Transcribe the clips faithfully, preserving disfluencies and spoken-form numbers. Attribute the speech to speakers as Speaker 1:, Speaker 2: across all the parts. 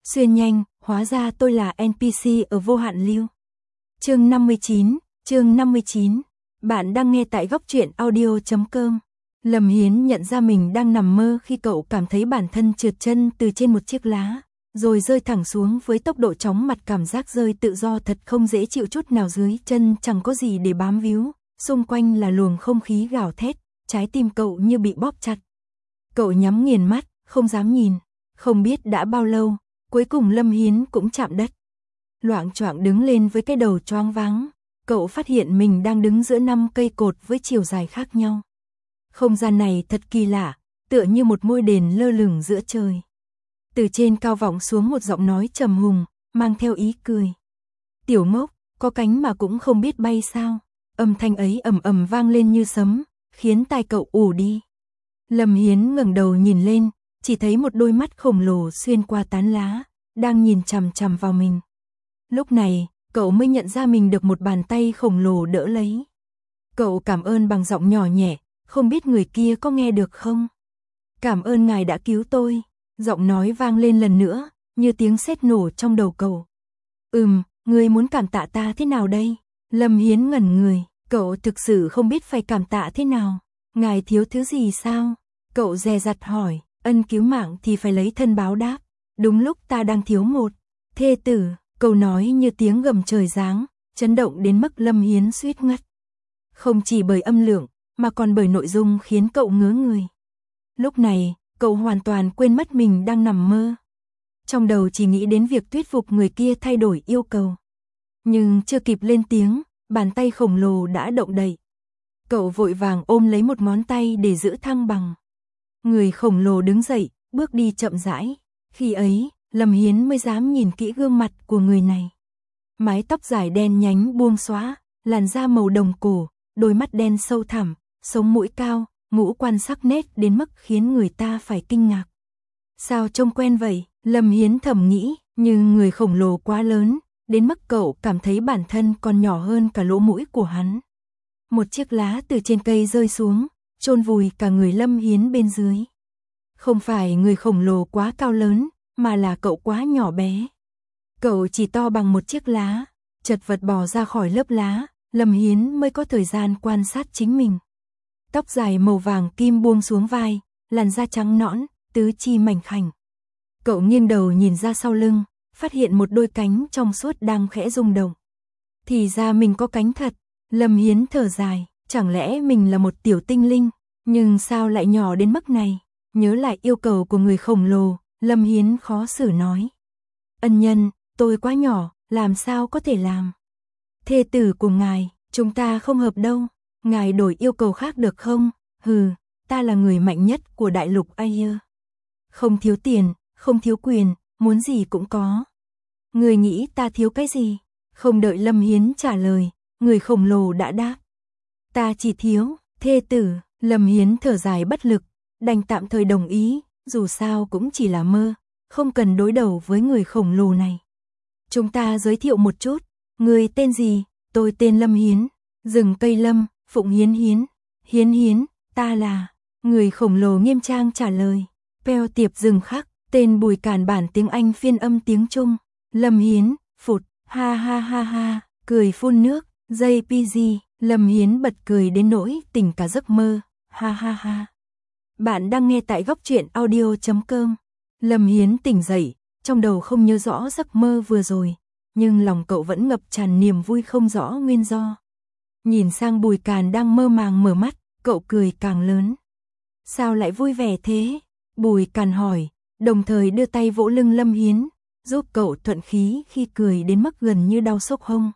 Speaker 1: Xuyên nhanh, hóa ra tôi là en pê xê ở vô hạn lưu. Chương năm mươi chín, chương năm mươi chín. Bạn đang nghe tại góc truyện audio chấm com. Lâm Hiến nhận ra mình đang nằm mơ khi cậu cảm thấy bản thân trượt chân từ trên một chiếc lá, rồi rơi thẳng xuống với tốc độ chóng mặt. Cảm giác rơi tự do thật không dễ chịu chút nào, dưới chân chẳng có gì để bám víu, xung quanh là luồng không khí gào thét, trái tim cậu như bị bóp chặt. Cậu nhắm nghiền mắt, không dám nhìn, không biết đã bao lâu, cuối cùng Lâm Hiến cũng chạm đất. Loạng choạng đứng lên với cái đầu choáng váng, cậu phát hiện mình đang đứng giữa năm cây cột với chiều dài khác nhau. Không gian này thật kỳ lạ, tựa như một ngôi đền lơ lửng giữa trời. Từ trên cao vọng xuống một giọng nói trầm hùng, mang theo ý cười. Tiểu ngốc, có cánh mà cũng không biết bay sao? Âm thanh ấy ầm ầm vang lên như sấm, khiến tai cậu ù đi. Lâm Hiến ngẩng đầu nhìn lên, chỉ thấy một đôi mắt khổng lồ xuyên qua tán lá, đang nhìn chằm chằm vào mình. Lúc này, cậu mới nhận ra mình được một bàn tay khổng lồ đỡ lấy. Cậu cảm ơn bằng giọng nhỏ nhẹ, không biết người kia có nghe được không? Cảm ơn ngài đã cứu tôi. Giọng nói vang lên lần nữa, như tiếng sét nổ trong đầu cậu. Ừm, ngươi muốn cảm tạ ta thế nào đây? Lâm Hiến ngẩn người, cậu thực sự không biết phải cảm tạ thế nào. Ngài thiếu thứ gì sao? Cậu dè dặt hỏi, ân cứu mạng thì phải lấy thân báo đáp. Đúng lúc ta đang thiếu một thê tử. Câu nói như tiếng gầm trời giáng, chấn động đến mức Lâm Hiến suýt ngất. Không chỉ bởi âm lượng, mà còn bởi nội dung khiến cậu ngớ người. Lúc này, cậu hoàn toàn quên mất mình đang nằm mơ. Trong đầu chỉ nghĩ đến việc thuyết phục người kia thay đổi yêu cầu. Nhưng chưa kịp lên tiếng, bàn tay khổng lồ đã động đậy. Cậu vội vàng ôm lấy một ngón tay để giữ thăng bằng. Người khổng lồ đứng dậy, bước đi chậm rãi. Khi ấy, Lâm Hiến mới dám nhìn kỹ gương mặt của người này. Mái tóc dài đen nhánh buông xõa, làn da màu đồng cổ, đôi mắt đen sâu thẳm, sống mũi cao, ngũ quan sắc nét đến mức khiến người ta phải kinh ngạc. Sao trông quen vậy? Lâm Hiến thầm nghĩ, nhưng người khổng lồ quá lớn, đến mức cậu cảm thấy bản thân còn nhỏ hơn cả lỗ mũi của hắn. Một chiếc lá từ trên cây rơi xuống, chôn vùi cả người Lâm Hiến bên dưới. Không phải người khổng lồ quá cao lớn, mà là cậu quá nhỏ bé. Cậu chỉ to bằng một chiếc lá, chật vật bò ra khỏi lớp lá, Lâm Hiến mới có thời gian quan sát chính mình. Tóc dài màu vàng kim buông xuống vai, làn da trắng nõn, tứ chi mảnh khảnh. Cậu nghiêng đầu nhìn ra sau lưng, phát hiện một đôi cánh trong suốt đang khẽ rung động. Thì ra mình có cánh thật. Lâm Hiến thở dài, chẳng lẽ mình là một tiểu tinh linh, nhưng sao lại nhỏ đến mức này? Nhớ lại yêu cầu của người khổng lồ, Lâm Hiến khó xử nói. Ân nhân, tôi quá nhỏ, làm sao có thể làm? Thê tử của ngài, chúng ta không hợp đâu, ngài đổi yêu cầu khác được không? Hừ, ta là người mạnh nhất của đại lục Ayer. Không thiếu tiền, không thiếu quyền, muốn gì cũng có. Người nghĩ ta thiếu cái gì? Không đợi Lâm Hiến trả lời, người khổng lồ đã đáp. Ta chỉ thiếu thê tử. Lâm Hiến thở dài bất lực, đành tạm thời đồng ý, dù sao cũng chỉ là mơ, không cần đối đầu với người khổng lồ này. Chúng ta giới thiệu một chút, người tên gì? Tôi tên Lâm Hiến. Rừng cây Lâm, Phụng Hiến Hiến. Hiến Hiến, ta là... Người khổng lồ nghiêm trang trả lời. Peo tiệp rừng khắc, tên Bùi Càn, bản tiếng Anh phiên âm tiếng Trung. Lâm Hiến, phụt, ha ha ha ha, cười phun nước, jay pê giê. Lâm Hiến bật cười đến nỗi tỉnh cả giấc mơ, ha ha ha. Bạn đang nghe tại góc truyện audio chấm com. Lâm Hiến tỉnh dậy, trong đầu không nhớ rõ giấc mơ vừa rồi, nhưng lòng cậu vẫn ngập tràn niềm vui không rõ nguyên do. Nhìn sang Bùi Càn đang mơ màng mở mắt, cậu cười càng lớn. Sao lại vui vẻ thế? Bùi Càn hỏi, đồng thời đưa tay vỗ lưng Lâm Hiến, giúp cậu thuận khí khi cười đến mức gần như đau xốc hông.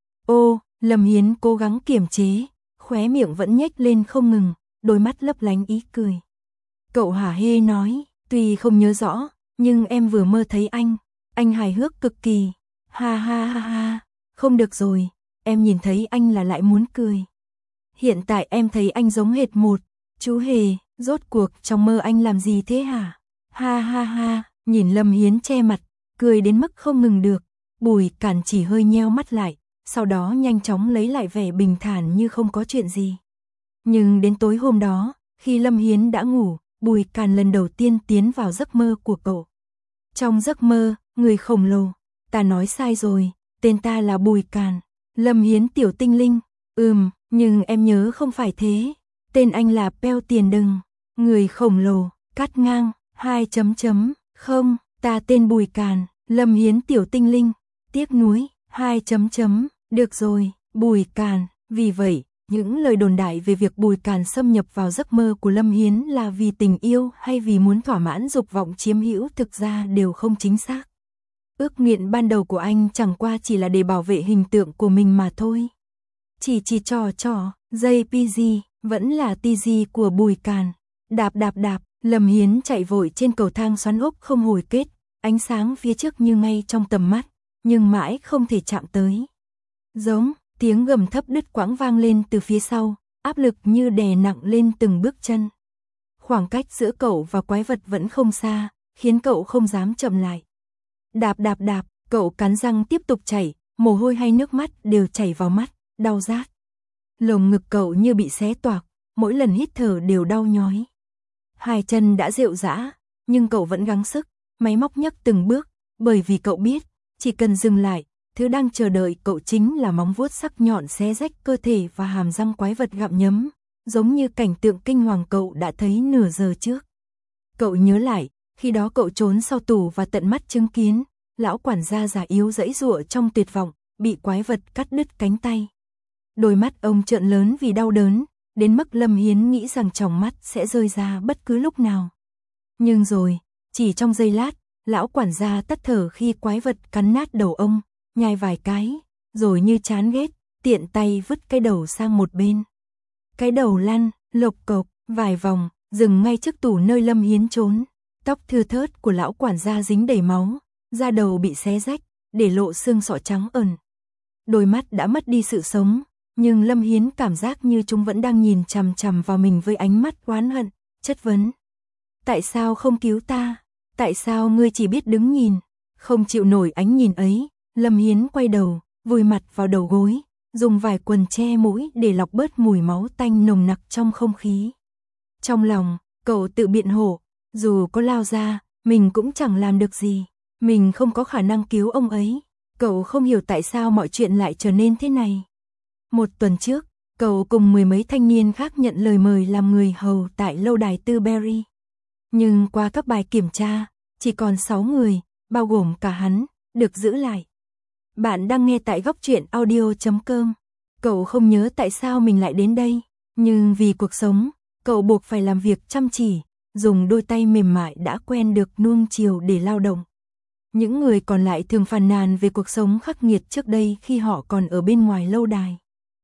Speaker 1: Ô, Lâm Hiến cố gắng kiềm chế, khóe miệng vẫn nhếch lên không ngừng, đôi mắt lấp lánh ý cười. Cậu hả hê nói, tuy không nhớ rõ, nhưng em vừa mơ thấy anh, anh hài hước cực kỳ. Ha ha ha ha, không được rồi, em nhìn thấy anh là lại muốn cười. Hiện tại em thấy anh giống hệt một chú hề, rốt cuộc trong mơ anh làm gì thế hả? Ha ha ha, nhìn Lâm Hiến che mặt, cười đến mức không ngừng được, Bùi Càn chỉ hơi nheo mắt lại, sau đó nhanh chóng lấy lại vẻ bình thản như không có chuyện gì. Nhưng đến tối hôm đó, khi Lâm Hiến đã ngủ, Bùi Càn lần đầu tiên tiến vào giấc mơ của cậu. Trong giấc mơ, người khổng lồ, ta nói sai rồi, tên ta là Bùi Càn. Lâm Hiến tiểu tinh linh, ừm, nhưng em nhớ không phải thế, tên anh là Peo Tiền Đừng. Người khổng lồ, cắt ngang, hai chấm chấm, không, ta tên Bùi Càn. Lâm Hiến tiểu tinh linh, tiếc nuối, hai chấm chấm, được rồi, Bùi Càn. Vì vậy, những lời đồn đại về việc Bùi Càn xâm nhập vào giấc mơ của Lâm Hiến là vì tình yêu hay vì muốn thỏa mãn dục vọng chiếm hữu thực ra đều không chính xác. Ước nguyện ban đầu của anh chẳng qua chỉ là để bảo vệ hình tượng của mình mà thôi. Chỉ chỉ trò trò, dây pê giê, vẫn là tê giê của Bùi Càn. Đạp đạp đạp, Lâm Hiến chạy vội trên cầu thang xoắn ốc không hồi kết, ánh sáng phía trước như ngay trong tầm mắt, nhưng mãi không thể chạm tới. Giống, tiếng gầm thấp đứt quãng vang lên từ phía sau, áp lực như đè nặng lên từng bước chân. Khoảng cách giữa cậu và quái vật vẫn không xa, khiến cậu không dám chậm lại. Đạp đạp đạp, cậu cắn răng tiếp tục chạy, mồ hôi hay nước mắt đều chảy vào mắt, đau rát. Lồng ngực cậu như bị xé toạc, mỗi lần hít thở đều đau nhói. Hai chân đã rệu rã, nhưng cậu vẫn gắng sức, máy móc nhấc từng bước, bởi vì cậu biết, chỉ cần dừng lại, thứ đang chờ đợi cậu chính là móng vuốt sắc nhọn xé rách cơ thể và hàm răng quái vật gặm nhấm, giống như cảnh tượng kinh hoàng cậu đã thấy nửa giờ trước. Cậu nhớ lại, khi đó cậu trốn sau tủ và tận mắt chứng kiến, lão quản gia già yếu giãy giụa trong tuyệt vọng, bị quái vật cắt đứt cánh tay. Đôi mắt ông trợn lớn vì đau đớn, đến mức Lâm Hiến nghĩ rằng tròng mắt sẽ rơi ra bất cứ lúc nào. Nhưng rồi, chỉ trong giây lát, lão quản gia tắt thở khi quái vật cắn nát đầu ông, nhai vài cái, rồi như chán ghét, tiện tay vứt cái đầu sang một bên. Cái đầu lăn, lộc cộc, vài vòng, dừng ngay trước tủ nơi Lâm Hiến trốn. Tóc thưa thớt của lão quản gia dính đầy máu, da đầu bị xé rách, để lộ xương sọ trắng ẩn. Đôi mắt đã mất đi sự sống, nhưng Lâm Hiến cảm giác như chúng vẫn đang nhìn chằm chằm vào mình với ánh mắt oán hận, chất vấn. Tại sao không cứu ta? Tại sao ngươi chỉ biết đứng nhìn? Không chịu nổi ánh nhìn ấy, Lâm Hiến quay đầu, vùi mặt vào đầu gối, dùng vải quần che mũi để lọc bớt mùi máu tanh nồng nặc trong không khí. Trong lòng, cậu tự biện hộ, dù có lao ra, mình cũng chẳng làm được gì. Mình không có khả năng cứu ông ấy. Cậu không hiểu tại sao mọi chuyện lại trở nên thế này. Một tuần trước, cậu cùng mười mấy thanh niên khác nhận lời mời làm người hầu tại lâu đài Tư Berry. Nhưng qua các bài kiểm tra, chỉ còn sáu người, bao gồm cả hắn, được giữ lại. Bạn đang nghe tại góc truyện audio chấm com. Cậu không nhớ tại sao mình lại đến đây, nhưng vì cuộc sống, cậu buộc phải làm việc chăm chỉ, dùng đôi tay mềm mại đã quen được nuông chiều để lao động. Những người còn lại thường phàn nàn về cuộc sống khắc nghiệt trước đây khi họ còn ở bên ngoài lâu đài.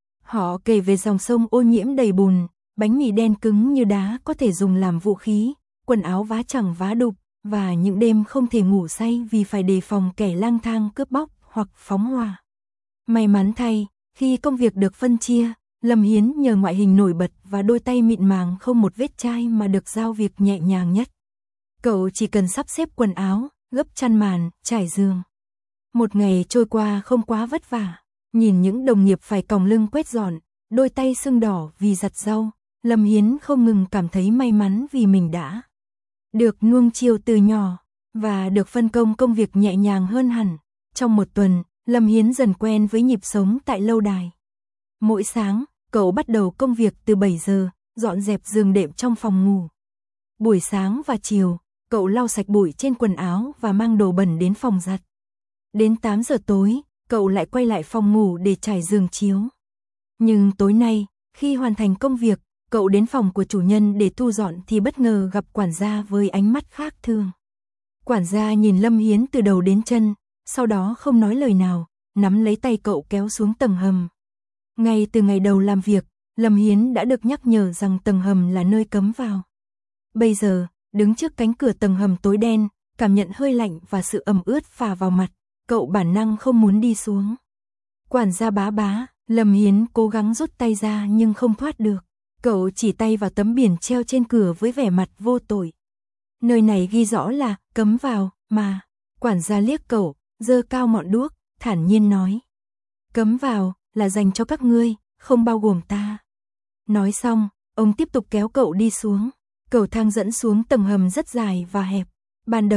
Speaker 1: Họ kể về dòng sông ô nhiễm đầy bùn, bánh mì đen cứng như đá có thể dùng làm vũ khí, quần áo vá chẳng vá đục, và những đêm không thể ngủ say vì phải đề phòng kẻ lang thang cướp bóc hoặc phóng hỏa. May mắn thay, khi công việc được phân chia, Lâm Hiến nhờ ngoại hình nổi bật và đôi tay mịn màng không một vết chai mà được giao việc nhẹ nhàng nhất. Cậu chỉ cần sắp xếp quần áo, gấp chăn màn, trải giường. Một ngày trôi qua không quá vất vả, nhìn những đồng nghiệp phải còng lưng quét dọn, đôi tay sưng đỏ vì giặt rau, Lâm Hiến không ngừng cảm thấy may mắn vì mình đã được nuông chiều từ nhỏ, và được phân công công việc nhẹ nhàng hơn hẳn. Trong một tuần, Lâm Hiến dần quen với nhịp sống tại lâu đài. Mỗi sáng, cậu bắt đầu công việc từ bảy giờ, dọn dẹp giường đệm trong phòng ngủ. Buổi sáng và chiều, cậu lau sạch bụi trên quần áo và mang đồ bẩn đến phòng giặt. Đến tám giờ tối, cậu lại quay lại phòng ngủ để trải giường chiếu. Nhưng tối nay, khi hoàn thành công việc, cậu đến phòng của chủ nhân để thu dọn thì bất ngờ gặp quản gia với ánh mắt khác thường. Quản gia nhìn Lâm Hiến từ đầu đến chân, sau đó không nói lời nào, nắm lấy tay cậu kéo xuống tầng hầm. Ngay từ ngày đầu làm việc, Lâm Hiến đã được nhắc nhở rằng tầng hầm là nơi cấm vào. Bây giờ, đứng trước cánh cửa tầng hầm tối đen, cảm nhận hơi lạnh và sự ẩm ướt phả vào mặt, cậu bản năng không muốn đi xuống. Quản gia bá bá, Lâm Hiến cố gắng rút tay ra nhưng không thoát được. Cậu chỉ tay vào tấm biển treo trên cửa với vẻ mặt vô tội. Nơi này ghi rõ là cấm vào, mà. Quản gia liếc cậu, giơ cao ngọn đuốc, thản nhiên nói. Cấm vào là dành cho các ngươi, không bao gồm ta. Nói xong, ông tiếp tục kéo cậu đi xuống. Cầu thang dẫn xuống tầng hầm rất dài và hẹp. Ban đầu,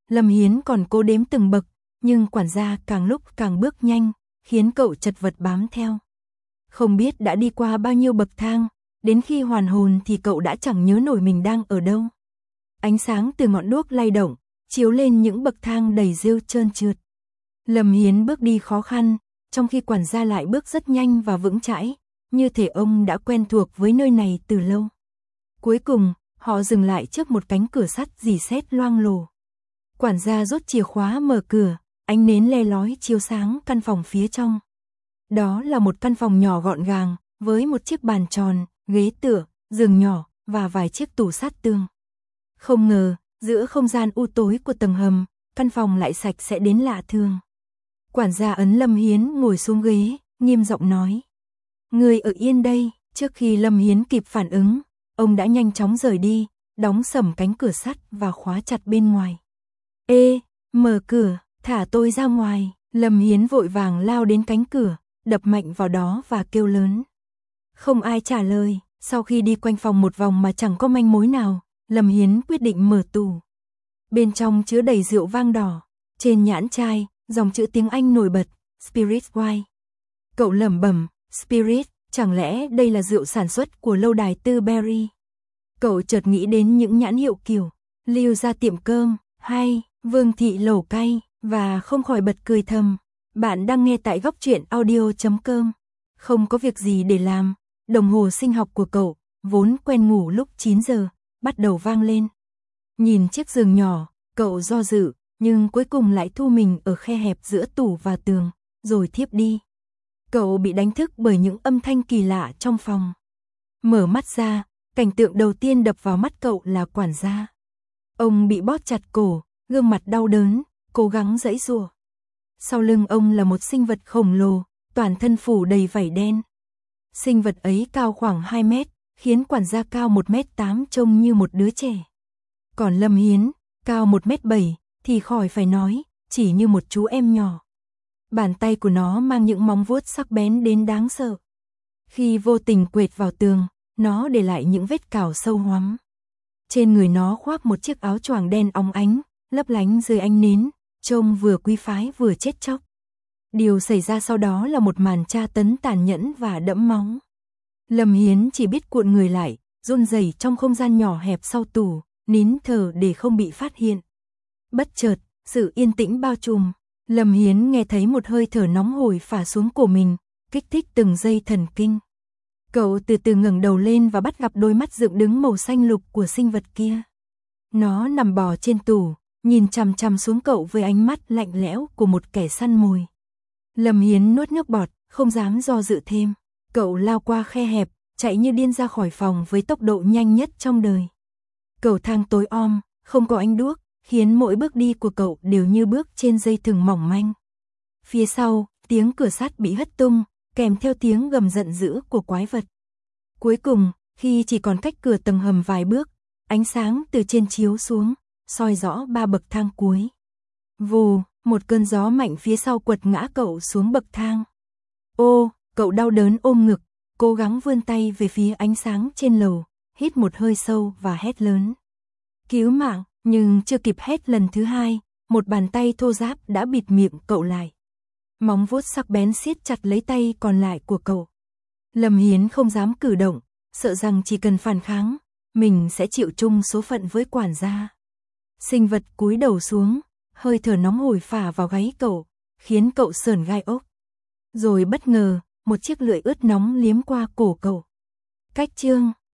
Speaker 1: Lâm Hiến còn cố đếm từng bậc, nhưng quản gia càng lúc càng bước nhanh, khiến cậu chật vật bám theo. Không biết đã đi qua bao nhiêu bậc thang, đến khi hoàn hồn thì cậu đã chẳng nhớ nổi mình đang ở đâu. Ánh sáng từ ngọn đuốc lay động, chiếu lên những bậc thang đầy rêu trơn trượt. Lâm Hiến bước đi khó khăn, trong khi quản gia lại bước rất nhanh và vững chãi, như thể ông đã quen thuộc với nơi này từ lâu. Cuối cùng, họ dừng lại trước một cánh cửa sắt rỉ sét loang lổ. Quản gia rút chìa khóa mở cửa, ánh nến le lói chiếu sáng căn phòng phía trong. Đó là một căn phòng nhỏ gọn gàng, với một chiếc bàn tròn, ghế tựa, giường nhỏ và vài chiếc tủ sát tường. Không ngờ, giữa không gian u tối của tầng hầm, căn phòng lại sạch sẽ đến lạ thường. Quản gia ấn Lâm Hiến ngồi xuống ghế, nghiêm giọng nói: "Người ở yên đây." Trước khi Lâm Hiến kịp phản ứng, ông đã nhanh chóng rời đi, đóng sầm cánh cửa sắt và khóa chặt bên ngoài. "Ê, mở cửa, thả tôi ra ngoài." Lâm Hiến vội vàng lao đến cánh cửa, đập mạnh vào đó và kêu lớn. Không ai trả lời. Sau khi đi quanh phòng một vòng mà chẳng có manh mối nào, Lâm Hiến quyết định mở tủ. Bên trong chứa đầy rượu vang đỏ, trên nhãn chai, dòng chữ tiếng Anh nổi bật, Spirit Wine. Cậu lẩm bẩm, Spirit, chẳng lẽ đây là rượu sản xuất của lâu đài Tư Berry? Cậu chợt nghĩ đến những nhãn hiệu kiểu Lưu Gia Tiệm Cơm, hay Vương Thị Lẩu Cay, và không khỏi bật cười thầm. Bạn đang nghe tại góc truyện audio chấm com. Không có việc gì để làm, đồng hồ sinh học của cậu, vốn quen ngủ lúc chín giờ, bắt đầu vang lên. Nhìn chiếc giường nhỏ, cậu do dự, nhưng cuối cùng lại thu mình ở khe hẹp giữa tủ và tường, rồi thiếp đi. Cậu bị đánh thức bởi những âm thanh kỳ lạ trong phòng. Mở mắt ra, cảnh tượng đầu tiên đập vào mắt cậu là quản gia. Ông bị bóp chặt cổ, gương mặt đau đớn, cố gắng giãy giụa. Sau lưng ông là một sinh vật khổng lồ, toàn thân phủ đầy vảy đen. Sinh vật ấy cao khoảng hai mét, khiến quản gia cao một mét tám trông như một đứa trẻ. Còn Lâm Hiến, cao một mét bảy, thì khỏi phải nói, chỉ như một chú em nhỏ. Bàn tay của nó mang những móng vuốt sắc bén đến đáng sợ. Khi vô tình quệt vào tường, nó để lại những vết cào sâu hoắm. Trên người nó khoác một chiếc áo choàng đen óng ánh, lấp lánh dưới ánh nến, trông vừa quý phái vừa chết chóc. Điều xảy ra sau đó là một màn tra tấn tàn nhẫn và đẫm máu. Lâm Hiến chỉ biết cuộn người lại, run rẩy trong không gian nhỏ hẹp sau tủ, nín thở để không bị phát hiện. Bất chợt, sự yên tĩnh bao trùm. Lâm Hiến nghe thấy một hơi thở nóng hổi phả xuống cổ mình, kích thích từng dây thần kinh. Cậu từ từ ngẩng đầu lên và bắt gặp đôi mắt dựng đứng màu xanh lục của sinh vật kia. Nó nằm bò trên tủ, nhìn chằm chằm xuống cậu với ánh mắt lạnh lẽo của một kẻ săn mồi. Lâm Hiến nuốt nước bọt, không dám do dự thêm. Cậu lao qua khe hẹp, chạy như điên ra khỏi phòng với tốc độ nhanh nhất trong đời. Cầu thang tối om, không có ánh đuốc, khiến mỗi bước đi của cậu đều như bước trên dây thừng mỏng manh. Phía sau, tiếng cửa sắt bị hất tung, kèm theo tiếng gầm giận dữ của quái vật. Cuối cùng, khi chỉ còn cách cửa tầng hầm vài bước, ánh sáng từ trên chiếu xuống, soi rõ ba bậc thang cuối. Vù, một cơn gió mạnh phía sau quật ngã cậu xuống bậc thang. Ô, cậu đau đớn ôm ngực, cố gắng vươn tay về phía ánh sáng trên lầu, hít một hơi sâu và hét lớn. Cứu mạng, nhưng chưa kịp hét lần thứ hai, một bàn tay thô ráp đã bịt miệng cậu lại. Móng vuốt sắc bén siết chặt lấy tay còn lại của cậu. Lâm Hiến không dám cử động, sợ rằng chỉ cần phản kháng, mình sẽ chịu chung số phận với quản gia. Sinh vật cúi đầu xuống, hơi thở nóng hổi phả vào gáy cậu, khiến cậu sởn gai ốc. Rồi bất ngờ, một chiếc lưỡi ướt nóng liếm qua cổ cậu. Cách chương